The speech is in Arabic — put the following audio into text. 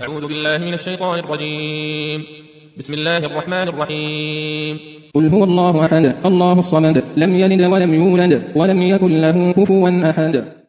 أعوذ بالله من الشيطان الرجيم. بسم الله الرحمن الرحيم. قل هو الله أحد الله الصمد لم يلد ولم يولد ولم يكن له كفوا أحد.